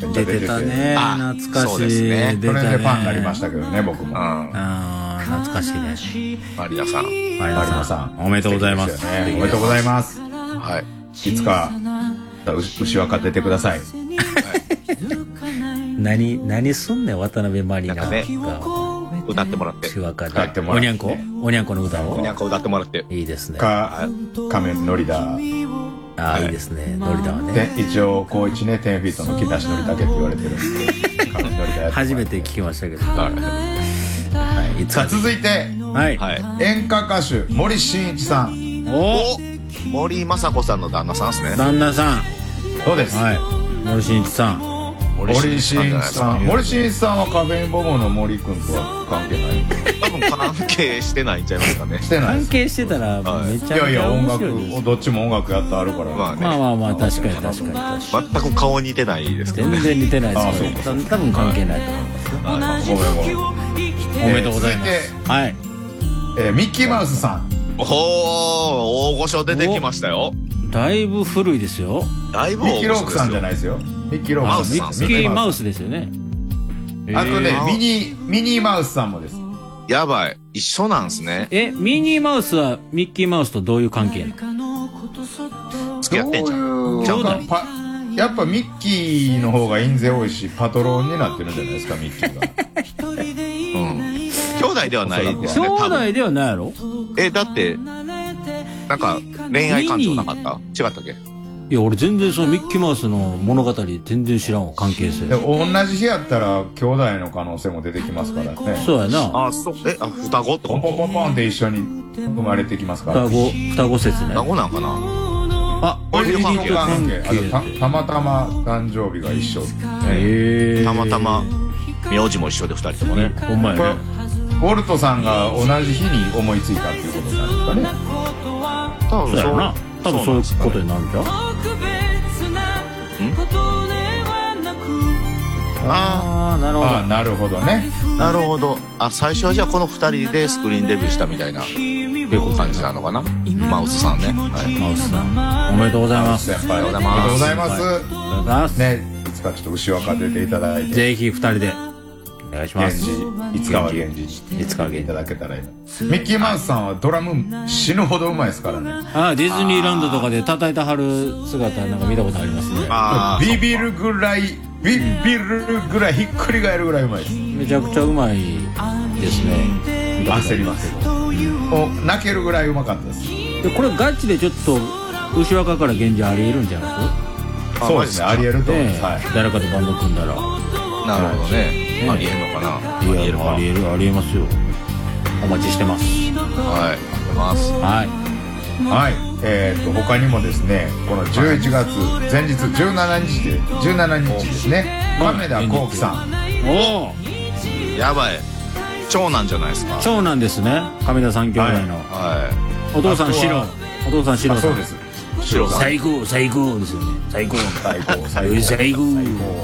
出てたね。懐かしい。 そうですね。 出たね。 それでファンになりましたけどね、僕も。 ああ、懐かしいね。 マリナさん。 マリナさん。おめでとうございます。 おめでとうございます。 はい。 いつか、牛若出てください。 何、何すんねん、渡辺マリナが。 歌ってもらって。 牛若で。おにゃんこおにゃんこの歌を。 おにゃんこ歌ってもらって。 いいですね。 か、仮面ノリダー。 ああ、いいですね。ノリダはね。 一応、高一ね、テンフィートの木梨憲武って言われてるんで。仮面ノリダー。 初めて聞きましたけど。 はい。さあ、続いて。 はい。 演歌歌手、森進一さん。 お森雅子さんの旦那さんですね。 旦那さん。 そうです。 はい。森進一さん。 森進一さん。森進一さんはカフェインボムの森くんとは関係ない。 多分関係してないんちゃいますかね。 してない。 関係してたらめちゃめちゃ面白いです。いやいや、音楽、どっちも音楽やってあるから。 まあまあまあ、確かに確かに。 全く顔似てないですけどね。 全然似てないですね。多分関係ないと思います。 ごめんごめん。 おめでとうございます。はい。 ミッキーマウスさん。 おお、大御所出てきましたよ。 だいぶ古いですよ。 だいぶミッキーロークさんじゃないですよ。ミッキーロークさん。 ミッキーマウスですよね。 あとね、ミニ、ミニーマウスさんもです。 やばい。一緒なんすね。 え、ミニーマウスはミッキーマウスとどういう関係なの？ 付き合ってんじゃん。 ちゃうか。やっぱミッキーの方が印税多いし、パトロンになってるんじゃないですか、ミッキーが。 うん。兄弟ではないですね。 兄弟ではないやろ？ え、だって、なんか、恋愛感情なかった？違ったっけ？ いや、俺全然そのミッキーマウスの物語全然知らんわ、関係性。 で同じ日やったら兄弟の可能性も出てきますからね。 そうやな。 あ、そう。え、あ、双子ってポンポンポンポンって一緒に生まれてきますから。 双子、双子説ね。 双子なんかな？ あ、 これ関係。あとた、たまたま誕生日が一緒。 へえ。たまたま、名字も一緒で二人ともね。 ほんまやね。 ウォルトさんが同じ日に思いついたっていうことになるんですかね。 多分そうな。 多分そういうことになるんじゃん。ああ、なるほど。 あ、なるほどね。 なるほど。あ、最初はじゃあこの二人でスクリーンデビューしたみたいな感じなのかな。マウスさんね。はい。 マウスさん。おめでとうございます。 先輩。おめでとうございます。おめでとうございます。ね、いつかちょっと牛若出ていただいて。 ぜひ二人で。お願いします。 いつかは源氏。 いつかは源氏。 いただけたらいい。ミッキーマウスさんはドラム死ぬほどうまいですからね。 ああ、ディズニーランドとかで叩いてはる姿なんか見たことありますね。 あビビるぐらい、ビビるぐらいひっくり返るぐらいうまいです。 めちゃくちゃうまいですね。 焦りますけど。お、泣けるぐらいうまかったです。 で、これガチでちょっと牛若から源氏ありえるんじゃないですか？ そうですね、ありえると思います。はい。 誰かとバンド組んだら。 なるほどね。ありえるのかな。 ありえるありえるありえますよ。お待ちしてます。 はい、待ってます。 はいはい。えっと他にもですね、このじゅういちがつ前日じゅうしちにちでじゅうしちにちですね。亀田光輝さん。 おお。 やばい。長男じゃないですか。 長男ですね。亀田三兄弟の。 はい。 お父さん白。お父さん白。 そうです。 白さん。 最高最高ですよね。最高最高最高最高。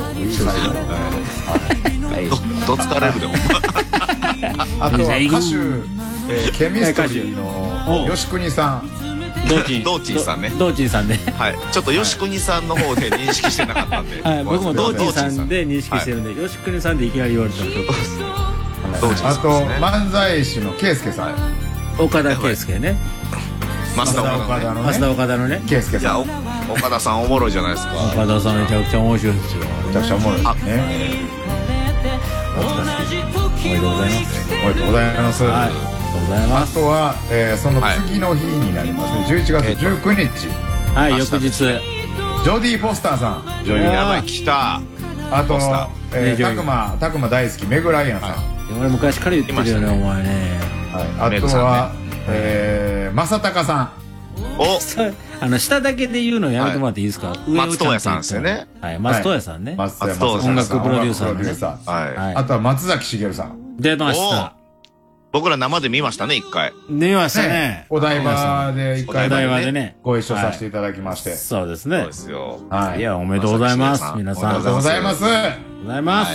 どつかれるでも。 あとは歌手ケミストリーの吉国さん。 道珍道珍さんね。 道珍さんね。 はい。ちょっと吉国さんの方で認識してなかったんで。 はい。僕も道珍さんで認識してるんで、吉国さんでいきなり言われたらちょっと。 あと漫才師の圭介さん。 岡田圭介ね。 増田岡田のね。増田岡田のね。 圭介さん。 岡田さんおもろいじゃないですか。 岡田さんめちゃくちゃ面白いですよ。 めちゃくちゃおもろいですね。 おめでとうございます。 おめでとうございます。 はい。ありがとうございます。 あとは、えー、その次の日になりますね。じゅういちがつじゅうくにち。 はい、翌日。ジョディ・フォスターさん。 女優やばい、来た。 あと、えー、たくま、たくま大好き、メグ・ライアンさん。 俺昔から言ってるよね、お前ね。 はい。あとは、えー、正隆さん。 おあの、下だけで言うのやめてもらっていいですか？ 松任谷さんですよね。 はい、松任谷さんね。 松任谷さん。 音楽プロデューサーね。はい。あとは松崎しげるさん。 出ました。 僕ら生で見ましたね、一回。 見ましたね。 お台場で一回お台場でね。 ご一緒させていただきまして。 そうですね。 そうですよ。 はい。 いや、おめでとうございます。皆さん。 ありがとうございます。 ありがとうございます。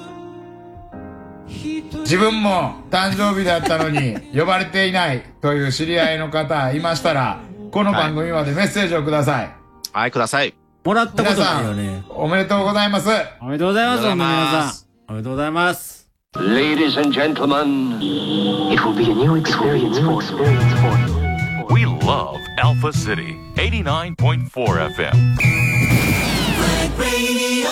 自分も誕生日だったのに呼ばれていないという知り合いの方いましたら、この番組までメッセージをください。 はい、ください。 もらったことないよね。 おめでとうございます。 おめでとうございます、皆さん。おめでとうございます。 Ladies and gentlemen, it will be a new experience for you. We love Alpha City eighty-nine point four F M. Flag Radio.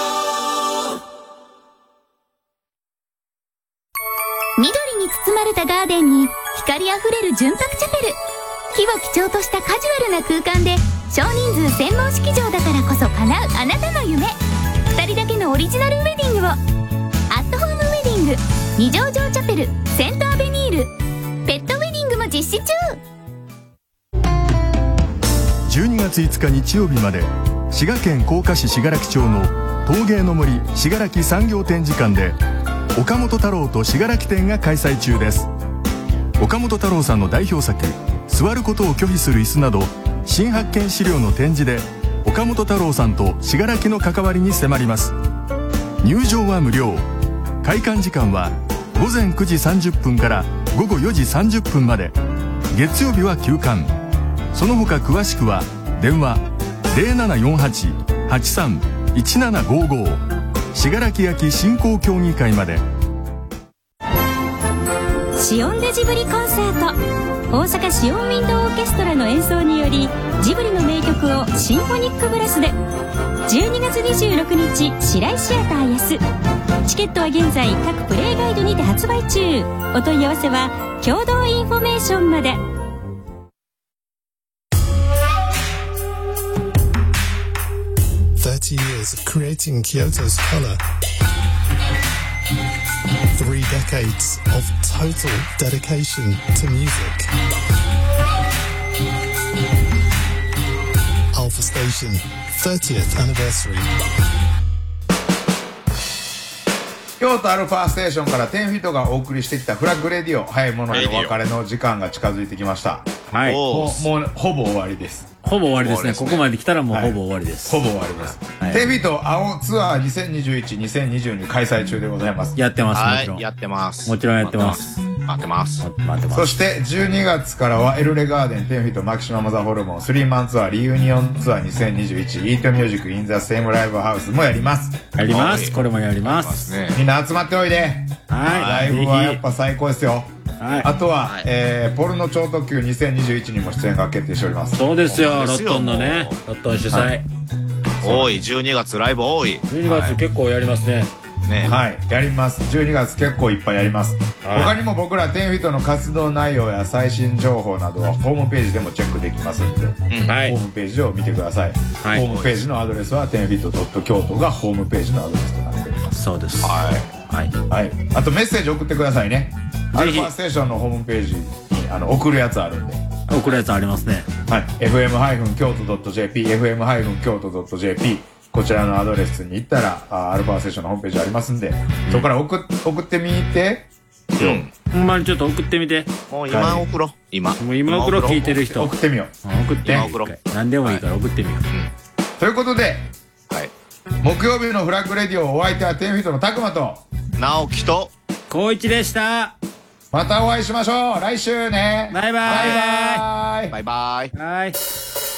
緑に包まれたガーデンに光あふれる純白チャペル。木を基調としたカジュアルな空間で少人数専門式場だからこそ叶うあなたの夢。ふたりだけのオリジナルウェディングを。アットホームウェディング、二条城チャペル、セントアベニール。ペットウェディングも実施中。 じゅうにがついつか日曜日まで滋賀県甲賀市信楽町の陶芸の森信楽産業展示館で岡本太郎と信楽展が開催中です。岡本太郎さんの代表作座ることを拒否する椅子など新発見資料の展示で岡本太郎さんと信楽の関わりに迫ります。入場は無料。開館時間はごぜんくじさんじゅっぷんからごごよじさんじゅっぷんまで。月曜日は休館。その他詳しくは電話 ゼロななよんはち はちさん いちななごご 信楽焼振興協議会まで。 シオンデジブリコンサート。大阪シオンウィンドウオーケストラの演奏によりジブリの名曲をシンフォニックブラスで。じゅうにがつにじゅうろくにち白井シアター安。チケットは現在各プレイガイドにて発売中。お問い合わせは共同インフォメーションまで。 thirty years of creating Kyoto's color. Three decades of total dedication to music. Alpha Station, thirtieth anniversary. 京都アルファステーションからテンフィートがお送りしてきたフラッグレディオ。早いものでお別れの時間が近づいてきました。 はい。 もう、もうほぼ終わりです。 ほぼ終わりですね。ここまで来たらもうほぼ終わりです。 ほぼ終わりです。テンフィート青ツアーにせんにじゅういち、にせんにじゅうに開催中でございます。 やってます。もちろん。 やってます。 もちろんやってます。 待ってます。 待ってます。 そしてじゅうにがつからはエルレガーデン、テンフィート、マキシマムザホルモン、スリーマンツアー、リユニオンツアーにせんにじゅういち、イートミュージックインザセームライブハウスもやります。 やります。これもやります。 みんな集まっておいで。 はい。 ライブはやっぱ最高ですよ。 はい、 あとは、はい、えー、ポルノ超特急にせんにじゅういちにも出演が決定しております。 そうですよ、ロットンのね、ロットン主催、はい、 多い。じゅうにがつライブ多い。 じゅうにがつ結構やりますね。 ね、はい、やります。じゅうにがつ結構いっぱいやります。はい、他にも僕らテンフィートの活動内容や最新情報などはホームページでもチェックできますので、うん、はい、ホームページを見てください。はい、ホームページのアドレスはテンフィート京都がホームページのアドレスとなっております。 そうです。 はい、はいはい、あとメッセージ送ってくださいね。アルファステーションのホームページにあの送るやつあるんで。 送るやつありますね。 はい。エフエム 京都 .jp、エフエム 京都 .jp、こちらのアドレスに行ったら、あアルファステーションのホームページありますんで、うん、そこから送送ってみて。 うん。ほんまにちょっと送ってみて。 もう今送ろう。今。 もう今送ろう、聞いてる人。 送ってみよう。送ってみよう。何でもいいから送ってみよう。はい、うん、 ということで、はい。木曜日のフラッグレディオ、お相手はテンフィートのたくまと、 直樹と、 光一でした。 またお会いしましょう。来週ね。 バイバイ。 バイバイ。 バイバイ。 バイ。